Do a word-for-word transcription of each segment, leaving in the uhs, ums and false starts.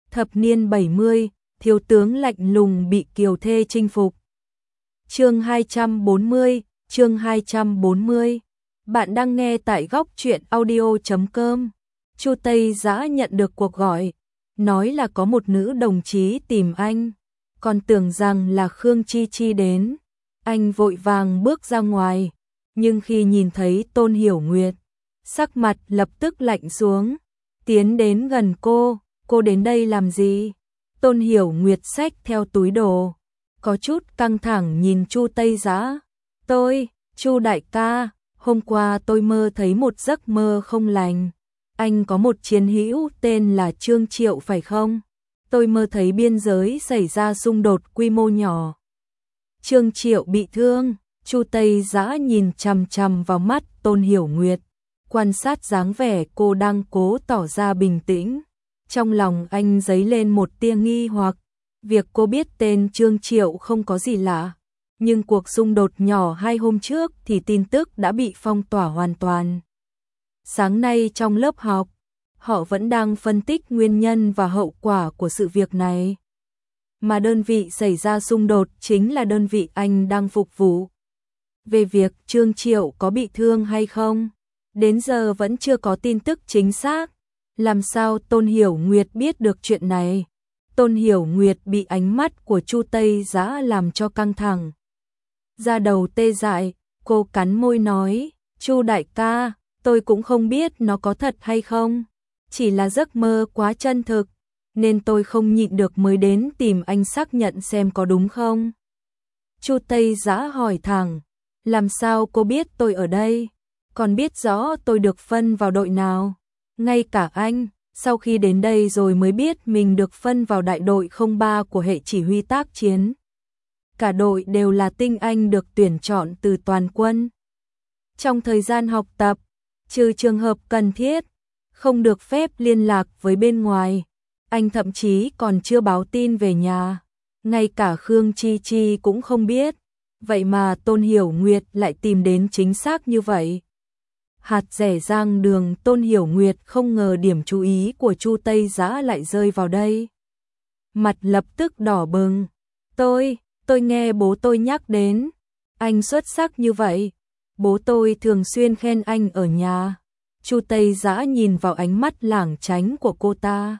Thập niên bảy mươi, thiếu tướng lạnh lùng bị kiều thê chinh phục. Chương hai trăm bốn mươi, chương hai trăm bốn mươi. Bạn đang nghe tại góc truyện audio chấm com. Chu Tây Dã nhận được cuộc gọi, nói là có một nữ đồng chí tìm anh, còn tưởng rằng là Khương Chi Chi đến. Anh vội vàng bước ra ngoài, nhưng khi nhìn thấy Tôn Hiểu Nguyệt, sắc mặt lập tức lạnh xuống, tiến đến gần cô, cô đến đây làm gì? Tôn Hiểu Nguyệt xách theo túi đồ, có chút căng thẳng nhìn Chu Tây Dã. Tôi, Chu đại ca, hôm qua tôi mơ thấy một giấc mơ không lành. Anh có một chiến hữu tên là Trương Triệu phải không? Tôi mơ thấy biên giới xảy ra xung đột quy mô nhỏ. Trương Triệu bị thương. Chu Tây Dã nhìn chằm chằm vào mắt Tôn Hiểu Nguyệt, quan sát dáng vẻ cô đang cố tỏ ra bình tĩnh. Trong lòng anh dấy lên một tia nghi hoặc, việc cô biết tên Trương Triệu không có gì lạ, nhưng cuộc xung đột nhỏ hai hôm trước thì tin tức đã bị phong tỏa hoàn toàn. Sáng nay trong lớp học, họ vẫn đang phân tích nguyên nhân và hậu quả của sự việc này. Mà đơn vị xảy ra xung đột chính là đơn vị anh đang phục vụ. Về việc Trương Triệu có bị thương hay không, đến giờ vẫn chưa có tin tức chính xác. Làm sao Tôn Hiểu Nguyệt biết được chuyện này? Tôn Hiểu Nguyệt bị ánh mắt của Chu Tây Dã làm cho căng thẳng. Da đầu tê dại, cô cắn môi nói, Chu đại ca, tôi cũng không biết nó có thật hay không. Chỉ là giấc mơ quá chân thực, nên tôi không nhịn được mới đến tìm anh xác nhận xem có đúng không. Chu Tây Dã hỏi thẳng, làm sao cô biết tôi ở đây? Còn biết rõ tôi được phân vào đội nào? Ngay cả anh, sau khi đến đây rồi mới biết mình được phân vào đại đội không ba của hệ chỉ huy tác chiến. Cả đội đều là tinh anh được tuyển chọn từ toàn quân. Trong thời gian học tập, trừ trường hợp cần thiết, không được phép liên lạc với bên ngoài. Anh thậm chí còn chưa báo tin về nhà. Ngay cả Khương Chi Chi cũng không biết. Vậy mà Tôn Hiểu Nguyệt lại tìm đến chính xác như vậy. Hạt rẻ rang đường. Tôn Hiểu Nguyệt không ngờ điểm chú ý của Chu Tây Dã lại rơi vào đây. Mặt lập tức đỏ bừng. Tôi, tôi nghe bố tôi nhắc đến. Anh xuất sắc như vậy. Bố tôi thường xuyên khen anh ở nhà. Chu Tây Dã nhìn vào ánh mắt lảng tránh của cô ta.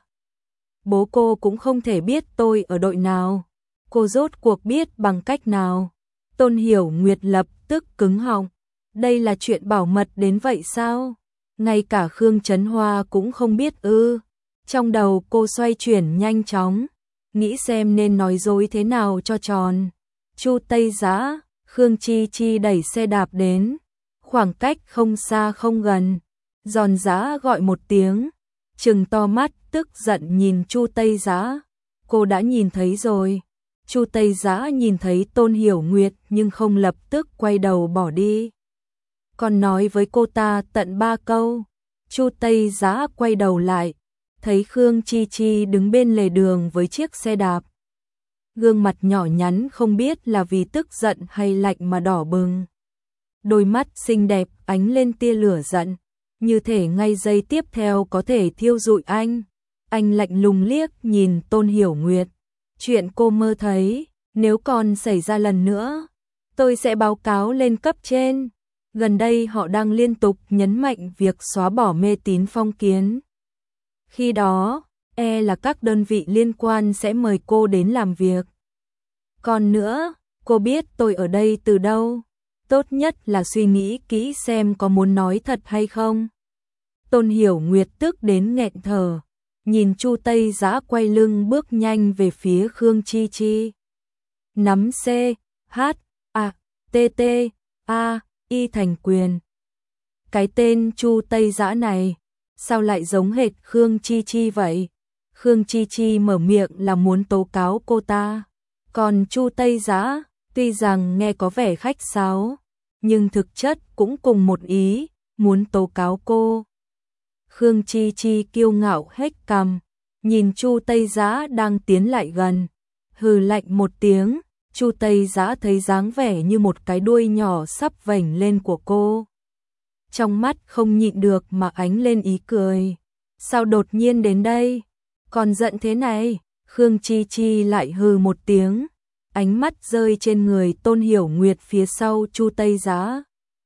Bố cô cũng không thể biết tôi ở đội nào. Cô rốt cuộc biết bằng cách nào? Tôn Hiểu Nguyệt lập tức cứng họng. Đây là chuyện bảo mật đến vậy sao? Ngay cả Khương Trấn Hoa cũng không biết ư? Trong đầu cô xoay chuyển nhanh chóng, nghĩ xem nên nói dối thế nào cho tròn. Chu Tây Dã, Khương Chi Chi đẩy xe đạp đến, khoảng cách không xa không gần, giòn giã gọi một tiếng, trừng to mắt tức giận nhìn Chu Tây Dã. Cô đã nhìn thấy rồi. Chu Tây Dã nhìn thấy Tôn Hiểu Nguyệt nhưng không lập tức quay đầu bỏ đi. Còn nói với cô ta tận ba câu. Chu Tây Dã quay đầu lại, thấy Khương Chi Chi đứng bên lề đường với chiếc xe đạp. Gương mặt nhỏ nhắn không biết là vì tức giận hay lạnh mà đỏ bừng. Đôi mắt xinh đẹp ánh lên tia lửa giận, như thể ngay giây tiếp theo có thể thiêu rụi anh. Anh lạnh lùng liếc nhìn Tôn Hiểu Nguyệt. Chuyện cô mơ thấy, nếu còn xảy ra lần nữa, tôi sẽ báo cáo lên cấp trên. Gần đây họ đang liên tục nhấn mạnh việc xóa bỏ mê tín phong kiến. Khi đó, e là các đơn vị liên quan sẽ mời cô đến làm việc. Còn nữa, cô biết tôi ở đây từ đâu? Tốt nhất là suy nghĩ kỹ xem có muốn nói thật hay không. Tôn Hiểu Nguyệt tức đến nghẹn thở, nhìn Chu Tây Dã quay lưng bước nhanh về phía Khương Chi Chi. Nắm C, H, A, T, T, A, Y thành quyền. Cái tên Chu Tây Dã này, sao lại giống hệt Khương Chi Chi vậy? Khương Chi Chi mở miệng là muốn tố cáo cô ta. Còn Chu Tây Dã, tuy rằng nghe có vẻ khách sáo, nhưng thực chất cũng cùng một ý, muốn tố cáo cô. Khương Chi Chi kiêu ngạo hếch cằm, nhìn Chu Tây Dã đang tiến lại gần, hừ lạnh một tiếng. Chu Tây Dã thấy dáng vẻ như một cái đuôi nhỏ sắp vểnh lên của cô. Trong mắt không nhịn được mà ánh lên ý cười. Sao đột nhiên đến đây? Còn giận thế này, Khương Chi Chi lại hừ một tiếng, ánh mắt rơi trên người Tôn Hiểu Nguyệt phía sau Chu Tây Giá.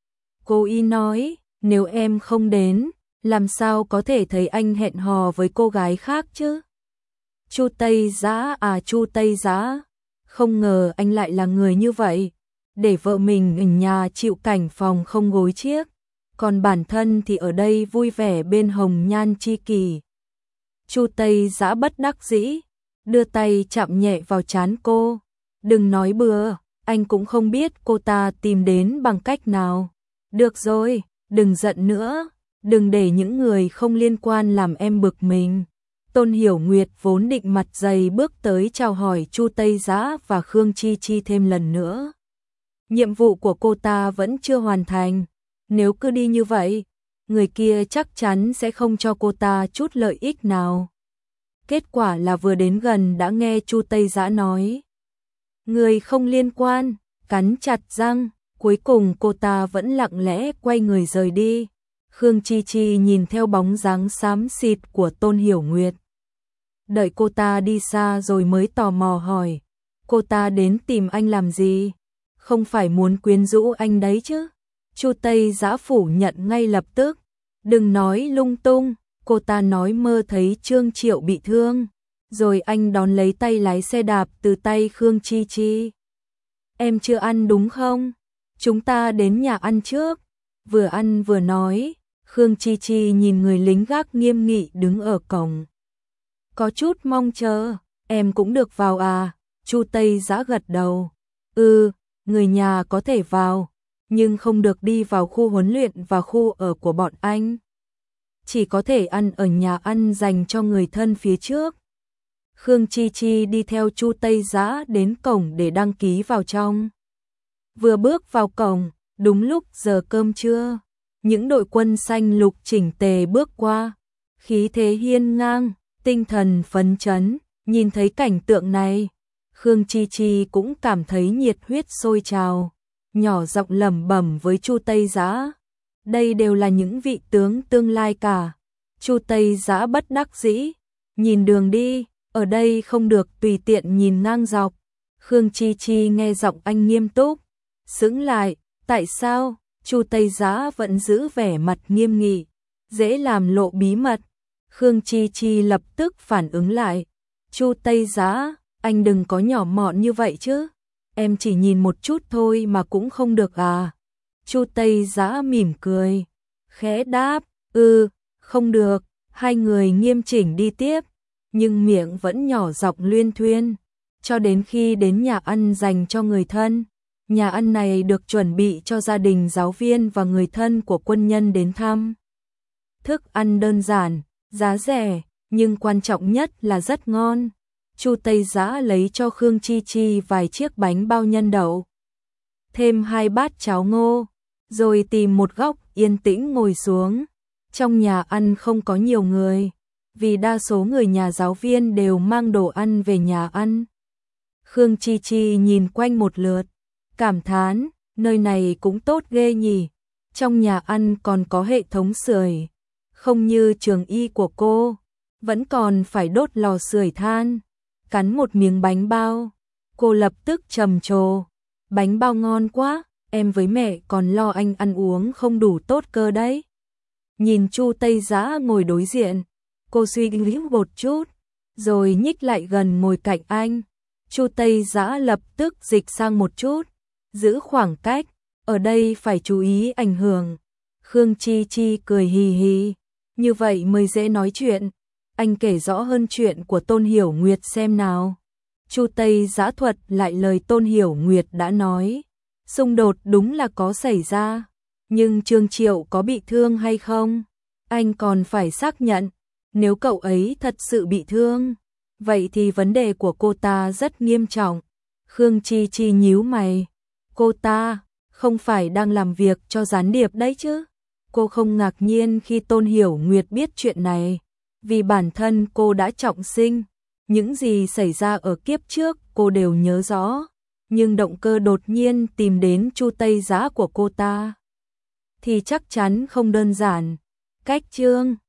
Cô y nói, nếu em không đến, làm sao có thể thấy anh hẹn hò với cô gái khác chứ? Chu Tây Giá à Chu Tây Giá, không ngờ anh lại là người như vậy, để vợ mình ở nhà chịu cảnh phòng không gối chiếc, còn bản thân thì ở đây vui vẻ bên hồng nhan chi kỷ. Chu Tây Giá bất đắc dĩ, đưa tay chạm nhẹ vào trán cô. Đừng nói bừa, anh cũng không biết cô ta tìm đến bằng cách nào. Được rồi, đừng giận nữa, đừng để những người không liên quan làm em bực mình. Tôn Hiểu Nguyệt vốn định mặt dày bước tới chào hỏi Chu Tây Giá và Khương Chi Chi thêm lần nữa. Nhiệm vụ của cô ta vẫn chưa hoàn thành, nếu cứ đi như vậy, người kia chắc chắn sẽ không cho cô ta chút lợi ích nào. Kết quả là vừa đến gần đã nghe Chu Tây Giá nói. Người không liên quan, cắn chặt răng, cuối cùng cô ta vẫn lặng lẽ quay người rời đi. Khương Chi Chi nhìn theo bóng dáng xám xịt của Tôn Hiểu Nguyệt. Đợi cô ta đi xa rồi mới tò mò hỏi, cô ta đến tìm anh làm gì? Không phải muốn quyến rũ anh đấy chứ? Chu Tây Giá phủ nhận ngay lập tức. Đừng nói lung tung, cô ta nói mơ thấy Trương Triệu bị thương, rồi anh đón lấy tay lái xe đạp từ tay Khương Chi Chi. Em chưa ăn đúng không? Chúng ta đến nhà ăn trước. Vừa ăn vừa nói, Khương Chi Chi nhìn người lính gác nghiêm nghị đứng ở cổng. Có chút mong chờ, em cũng được vào à? Chu Tây Giá gật đầu. Ừ, người nhà có thể vào, nhưng không được đi vào khu huấn luyện và khu ở của bọn anh. Chỉ có thể ăn ở nhà ăn dành cho người thân phía trước. Khương Chi Chi đi theo Chu Tây Giá đến cổng để đăng ký vào trong. Vừa bước vào cổng, đúng lúc giờ cơm trưa, những đội quân xanh lục chỉnh tề bước qua, khí thế hiên ngang, tinh thần phấn chấn. Nhìn thấy cảnh tượng này, Khương Chi Chi cũng cảm thấy nhiệt huyết sôi trào, nhỏ giọng lẩm bẩm với Chu Tây Giá. Đây đều là những vị tướng tương lai cả. Chu Tây Giá bất đắc dĩ, nhìn đường đi, ở đây không được tùy tiện nhìn ngang dọc. Khương Chi Chi nghe giọng anh nghiêm túc, sững lại, tại sao? Chu Tây Giá vẫn giữ vẻ mặt nghiêm nghị, dễ làm lộ bí mật. Khương Chi Chi lập tức phản ứng lại, Chu Tây Giá, anh đừng có nhỏ mọn như vậy chứ, em chỉ nhìn một chút thôi mà cũng không được à? Chu Tây Giá mỉm cười, khẽ đáp, ừ, không được. Hai người nghiêm chỉnh đi tiếp, nhưng miệng vẫn nhỏ giọng luyên thuyên, cho đến khi đến nhà ăn dành cho người thân. Nhà ăn này được chuẩn bị cho gia đình giáo viên và người thân của quân nhân đến thăm. Thức ăn đơn giản, giá rẻ, nhưng quan trọng nhất là rất ngon. Chu Tây Giá lấy cho Khương Chi Chi vài chiếc bánh bao nhân đậu, thêm hai bát cháo ngô, rồi tìm một góc yên tĩnh ngồi xuống. Trong nhà ăn không có nhiều người, vì đa số người nhà giáo viên đều mang đồ ăn về nhà ăn. Khương Chi Chi nhìn quanh một lượt, cảm thán, nơi này cũng tốt ghê nhỉ. Trong nhà ăn còn có hệ thống sưởi, không như trường y của cô, vẫn còn phải đốt lò sưởi than. Cắn một miếng bánh bao, cô lập tức trầm trồ, bánh bao ngon quá, em với mẹ còn lo anh ăn uống không đủ tốt cơ đấy. Nhìn Chu Tây Giá ngồi đối diện, cô suy nghĩ một chút, rồi nhích lại gần ngồi cạnh anh. Chu Tây Giá lập tức dịch sang một chút, giữ khoảng cách, ở đây phải chú ý ảnh hưởng. Khương Chi Chi cười hì hì, như vậy mới dễ nói chuyện. Anh kể rõ hơn chuyện của Tôn Hiểu Nguyệt xem nào. Chu Tây Giá thuật lại lời Tôn Hiểu Nguyệt đã nói. Xung đột đúng là có xảy ra, nhưng Trương Triệu có bị thương hay không? Anh còn phải xác nhận. Nếu cậu ấy thật sự bị thương, vậy thì vấn đề của cô ta rất nghiêm trọng. Khương Chi Chi nhíu mày. Cô ta không phải đang làm việc cho gián điệp đấy chứ? Cô không ngạc nhiên khi Tôn Hiểu Nguyệt biết chuyện này, vì bản thân cô đã trọng sinh. Những gì xảy ra ở kiếp trước cô đều nhớ rõ, nhưng động cơ đột nhiên tìm đến Chu Tây Giá của cô ta thì chắc chắn không đơn giản. Cách Trương